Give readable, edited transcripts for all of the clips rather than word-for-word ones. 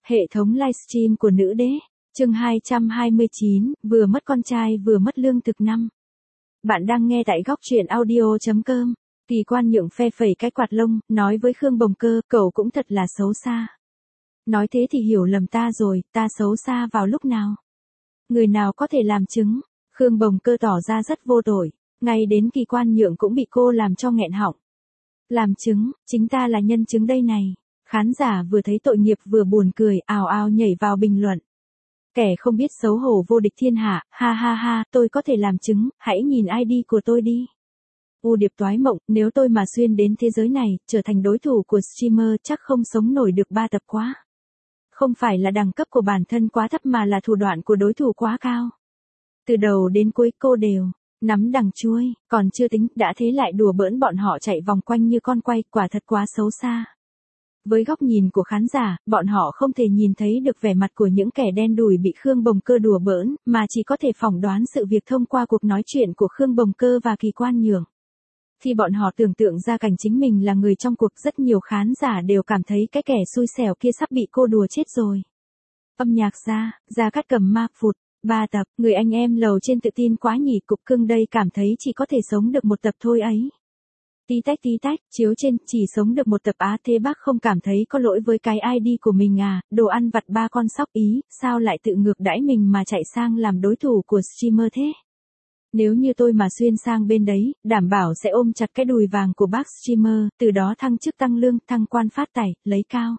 Hệ thống livestream của nữ đế, chương 229, vừa mất con trai vừa mất lương thực năm. Bạn đang nghe tại góc truyện audio.com. Kỳ Quan Nhượng phe phẩy cái quạt lông, nói với Khương Bồng Cơ, cậu cũng thật là xấu xa. Nói thế thì hiểu lầm ta rồi, ta xấu xa vào lúc nào? Người nào có thể làm chứng? Khương Bồng Cơ tỏ ra rất vô tội, ngay đến Kỳ Quan Nhượng cũng bị cô làm cho nghẹn họng. Làm chứng, chính ta là nhân chứng đây này. Khán giả vừa thấy tội nghiệp vừa buồn cười, ào ào nhảy vào bình luận. Kẻ không biết xấu hổ vô địch thiên hạ, ha ha ha, tôi có thể làm chứng, hãy nhìn ID của tôi đi. U điệp toái mộng, nếu tôi mà xuyên đến thế giới này, trở thành đối thủ của streamer chắc không sống nổi được 3 tập quá. Không phải là đẳng cấp của bản thân quá thấp mà là thủ đoạn của đối thủ quá cao. Từ đầu đến cuối cô đều nắm đằng chuôi, còn chưa tính, đã thế lại đùa bỡn bọn họ chạy vòng quanh như con quay, quả thật quá xấu xa. Với góc nhìn của khán giả, bọn họ không thể nhìn thấy được vẻ mặt của những kẻ đen đủi bị Khương Bồng Cơ đùa bỡn, mà chỉ có thể phỏng đoán sự việc thông qua cuộc nói chuyện của Khương Bồng Cơ và Kỳ Quan Nhượng. Khi bọn họ tưởng tượng ra cảnh chính mình là người trong cuộc, rất nhiều khán giả đều cảm thấy cái kẻ xui xẻo kia sắp bị cô đùa chết rồi. Âm nhạc ra cắt cầm ma phụt, 3 tập, người anh em lầu trên tự tin quá nhỉ, cục cưng đây cảm thấy chỉ có thể sống được 1 tập thôi ấy. Tí tách, chiếu trên, chỉ sống được 1 tập á, thế bác không cảm thấy có lỗi với cái ID của mình à, đồ ăn vặt 3 con sóc ý, sao lại tự ngược đãi mình mà chạy sang làm đối thủ của streamer thế? Nếu như tôi mà xuyên sang bên đấy, đảm bảo sẽ ôm chặt cái đùi vàng của bác streamer, từ đó thăng chức tăng lương, thăng quan phát tài, lấy cao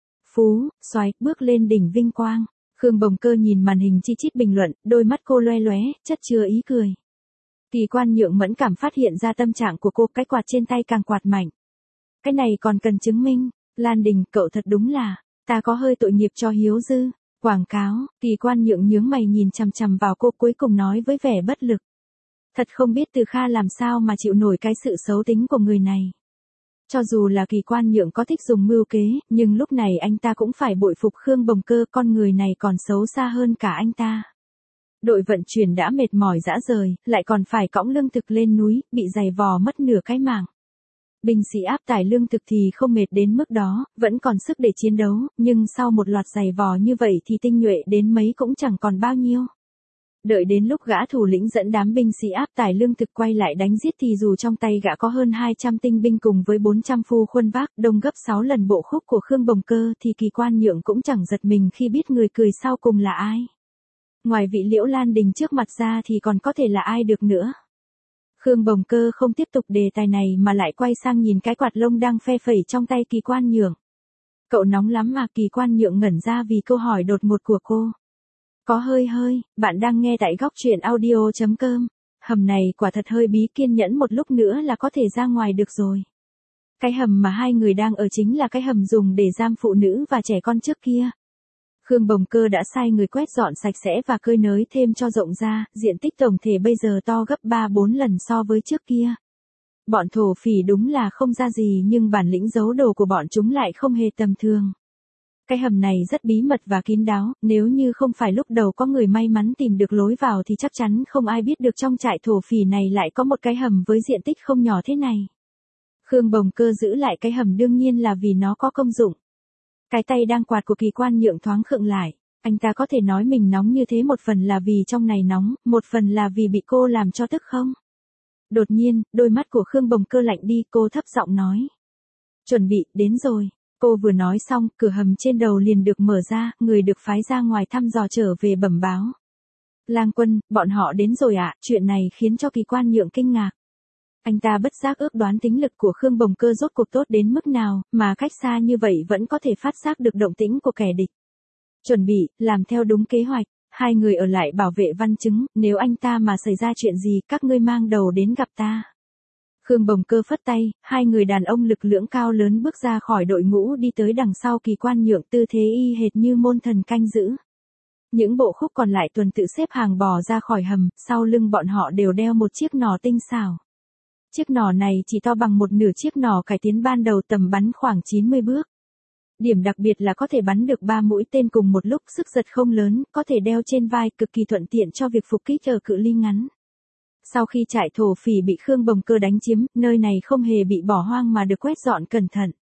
phú, xoáy, bước lên đỉnh vinh quang. Khương Bồng Cơ nhìn màn hình chi chít bình luận, đôi mắt cô loe loé, chất chứa ý cười. Kỳ Quan Nhượng mẫn cảm phát hiện ra tâm trạng của cô, cái quạt trên tay càng quạt mạnh. Cái này còn cần chứng minh. Lan Đình, cậu thật đúng là, ta có hơi tội nghiệp cho Hiếu Dư. Quảng cáo, Kỳ Quan Nhượng nhướng mày nhìn chằm chằm vào cô, cuối cùng nói với vẻ bất lực. Thật không biết Từ Kha làm sao mà chịu nổi cái sự xấu tính của người này. Cho dù là Kỳ Quan Nhượng có thích dùng mưu kế, nhưng lúc này anh ta cũng phải bội phục Khương Bồng Cơ, con người này còn xấu xa hơn cả anh ta. Đội vận chuyển đã mệt mỏi rã rời, lại còn phải cõng lương thực lên núi, bị giày vò mất nửa cái mạng. Binh sĩ áp tải lương thực thì không mệt đến mức đó, vẫn còn sức để chiến đấu, nhưng sau một loạt giày vò như vậy thì tinh nhuệ đến mấy cũng chẳng còn bao nhiêu. Đợi đến lúc gã thủ lĩnh dẫn đám binh sĩ áp tải lương thực quay lại đánh giết thì dù trong tay gã có hơn 200 tinh binh cùng với 400 phu khuân vác, đông gấp 6 lần bộ khúc của Khương Bồng Cơ thì Kỳ Quan Nhượng cũng chẳng giật mình khi biết người cười sau cùng là ai. Ngoài vị Liễu Lan Đình trước mặt ra thì còn có thể là ai được nữa. Khương Bồng Cơ không tiếp tục đề tài này mà lại quay sang nhìn cái quạt lông đang phe phẩy trong tay Kỳ Quan Nhượng. Cậu nóng lắm à? Kỳ Quan Nhượng ngẩn ra vì câu hỏi đột ngột của cô. Có hơi, bạn đang nghe tại góc truyện audio.com. Hầm này quả thật hơi bí, kiên nhẫn một lúc nữa là có thể ra ngoài được rồi. Cái hầm mà hai người đang ở chính là cái hầm dùng để giam phụ nữ và trẻ con trước kia. Khương Bồng Cơ đã sai người quét dọn sạch sẽ và cơi nới thêm cho rộng ra, diện tích tổng thể bây giờ to gấp 3-4 lần so với trước kia. Bọn thổ phỉ đúng là không ra gì, nhưng bản lĩnh giấu đồ của bọn chúng lại không hề tầm thường. Cái hầm này rất bí mật và kín đáo, nếu như không phải lúc đầu có người may mắn tìm được lối vào thì chắc chắn không ai biết được trong trại thổ phỉ này lại có một cái hầm với diện tích không nhỏ thế này. Khương Bồng Cơ giữ lại cái hầm đương nhiên là vì nó có công dụng. Cái tay đang quạt của Kỳ Quan Nhượng thoáng khựng lại, anh ta có thể nói mình nóng như thế một phần là vì trong này nóng, một phần là vì bị cô làm cho tức không? Đột nhiên, đôi mắt của Khương Bồng Cơ lạnh đi, cô thấp giọng nói. Chuẩn bị, đến rồi. Cô vừa nói xong, cửa hầm trên đầu liền được mở ra, người được phái ra ngoài thăm dò trở về bẩm báo. Lang Quân, bọn họ đến rồi ạ, chuyện này khiến cho Kỳ Quan Nhượng kinh ngạc. Anh ta bất giác ước đoán tính lực của Khương Bồng Cơ rốt cuộc tốt đến mức nào, mà cách xa như vậy vẫn có thể phát giác được động tĩnh của kẻ địch. Chuẩn bị, làm theo đúng kế hoạch, hai người ở lại bảo vệ văn chứng, nếu anh ta mà xảy ra chuyện gì, các ngươi mang đầu đến gặp ta. Khương Bồng Cơ phất tay, hai người đàn ông lực lưỡng cao lớn bước ra khỏi đội ngũ đi tới đằng sau Kỳ Quan Nhượng, tư thế y hệt như môn thần canh giữ. Những bộ khúc còn lại tuần tự xếp hàng bò ra khỏi hầm, sau lưng bọn họ đều đeo một chiếc nỏ tinh xảo. Chiếc nỏ này chỉ to bằng một nửa chiếc nỏ cải tiến ban đầu, tầm bắn khoảng 90 bước. Điểm đặc biệt là có thể bắn được 3 mũi tên cùng một lúc, sức giật không lớn, có thể đeo trên vai, cực kỳ thuận tiện cho việc phục kích ở cự ly ngắn. Sau khi trại thổ phỉ bị Khương Bồng Cơ đánh chiếm, nơi này không hề bị bỏ hoang mà được quét dọn cẩn thận.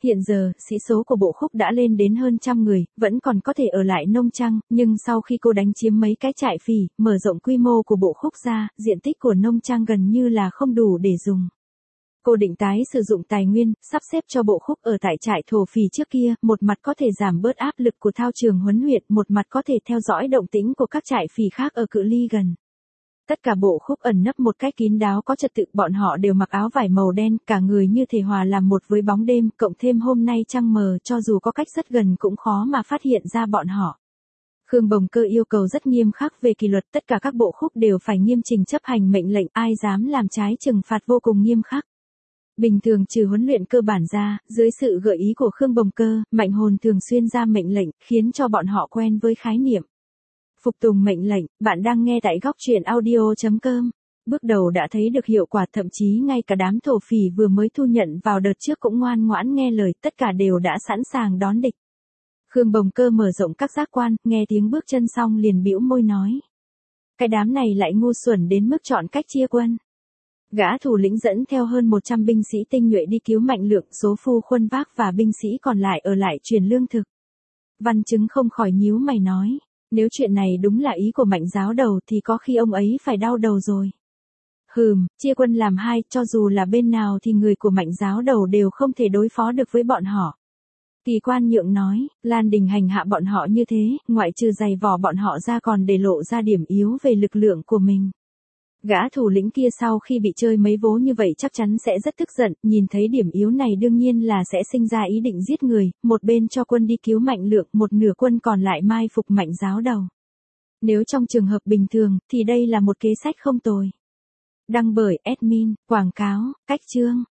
Hiện giờ, sĩ số của bộ khúc đã lên đến hơn 100 người, vẫn còn có thể ở lại Nông Trăng, nhưng sau khi cô đánh chiếm mấy cái trại phỉ, mở rộng quy mô của bộ khúc ra, diện tích của Nông Trăng gần như là không đủ để dùng. Cô định tái sử dụng tài nguyên, sắp xếp cho bộ khúc ở tại trại thổ phỉ trước kia, một mặt có thể giảm bớt áp lực của thao trường huấn luyện, một mặt có thể theo dõi động tĩnh của các trại phỉ khác ở cự ly gần. Tất cả bộ khúc ẩn nấp một cách kín đáo có trật tự, bọn họ đều mặc áo vải màu đen, cả người như thể hòa làm một với bóng đêm, cộng thêm hôm nay trăng mờ, cho dù có cách rất gần cũng khó mà phát hiện ra bọn họ. Khương Bồng Cơ yêu cầu rất nghiêm khắc về kỷ luật, tất cả các bộ khúc đều phải nghiêm chỉnh chấp hành mệnh lệnh, ai dám làm trái trừng phạt vô cùng nghiêm khắc. Bình thường trừ huấn luyện cơ bản ra, dưới sự gợi ý của Khương Bồng Cơ, Mạnh Hồn thường xuyên ra mệnh lệnh, khiến cho bọn họ quen với khái niệm phục tùng mệnh lệnh. Bạn đang nghe tại góc truyện audio.com. Bước đầu đã thấy được hiệu quả, thậm chí ngay cả đám thổ phỉ vừa mới thu nhận vào đợt trước cũng ngoan ngoãn nghe lời, tất cả đều đã sẵn sàng đón địch. Khương Bồng Cơ mở rộng các giác quan, nghe tiếng bước chân xong liền bĩu môi nói. Cái đám này lại ngu xuẩn đến mức chọn cách chia quân. Gã thủ lĩnh dẫn theo hơn 100 binh sĩ tinh nhuệ đi cứu Mạnh Lượng, số phu khuân vác và binh sĩ còn lại ở lại truyền lương thực. Văn Chứng không khỏi nhíu mày nói. Nếu chuyện này đúng là ý của Mạnh giáo đầu thì có khi ông ấy phải đau đầu rồi. Chia quân làm hai, cho dù là bên nào thì người của Mạnh giáo đầu đều không thể đối phó được với bọn họ. Kỳ Quan Nhượng nói, Lan Đình hành hạ bọn họ như thế, ngoại trừ giày vò bọn họ ra còn để lộ ra điểm yếu về lực lượng của mình. Gã thủ lĩnh kia sau khi bị chơi mấy vố như vậy chắc chắn sẽ rất tức giận, nhìn thấy điểm yếu này đương nhiên là sẽ sinh ra ý định giết người, một bên cho quân đi cứu Mạnh Lượng, một nửa quân còn lại mai phục Mạnh giáo đầu. Nếu trong trường hợp bình thường, thì đây là một kế sách không tồi. Đăng bởi admin, quảng cáo, cách chương.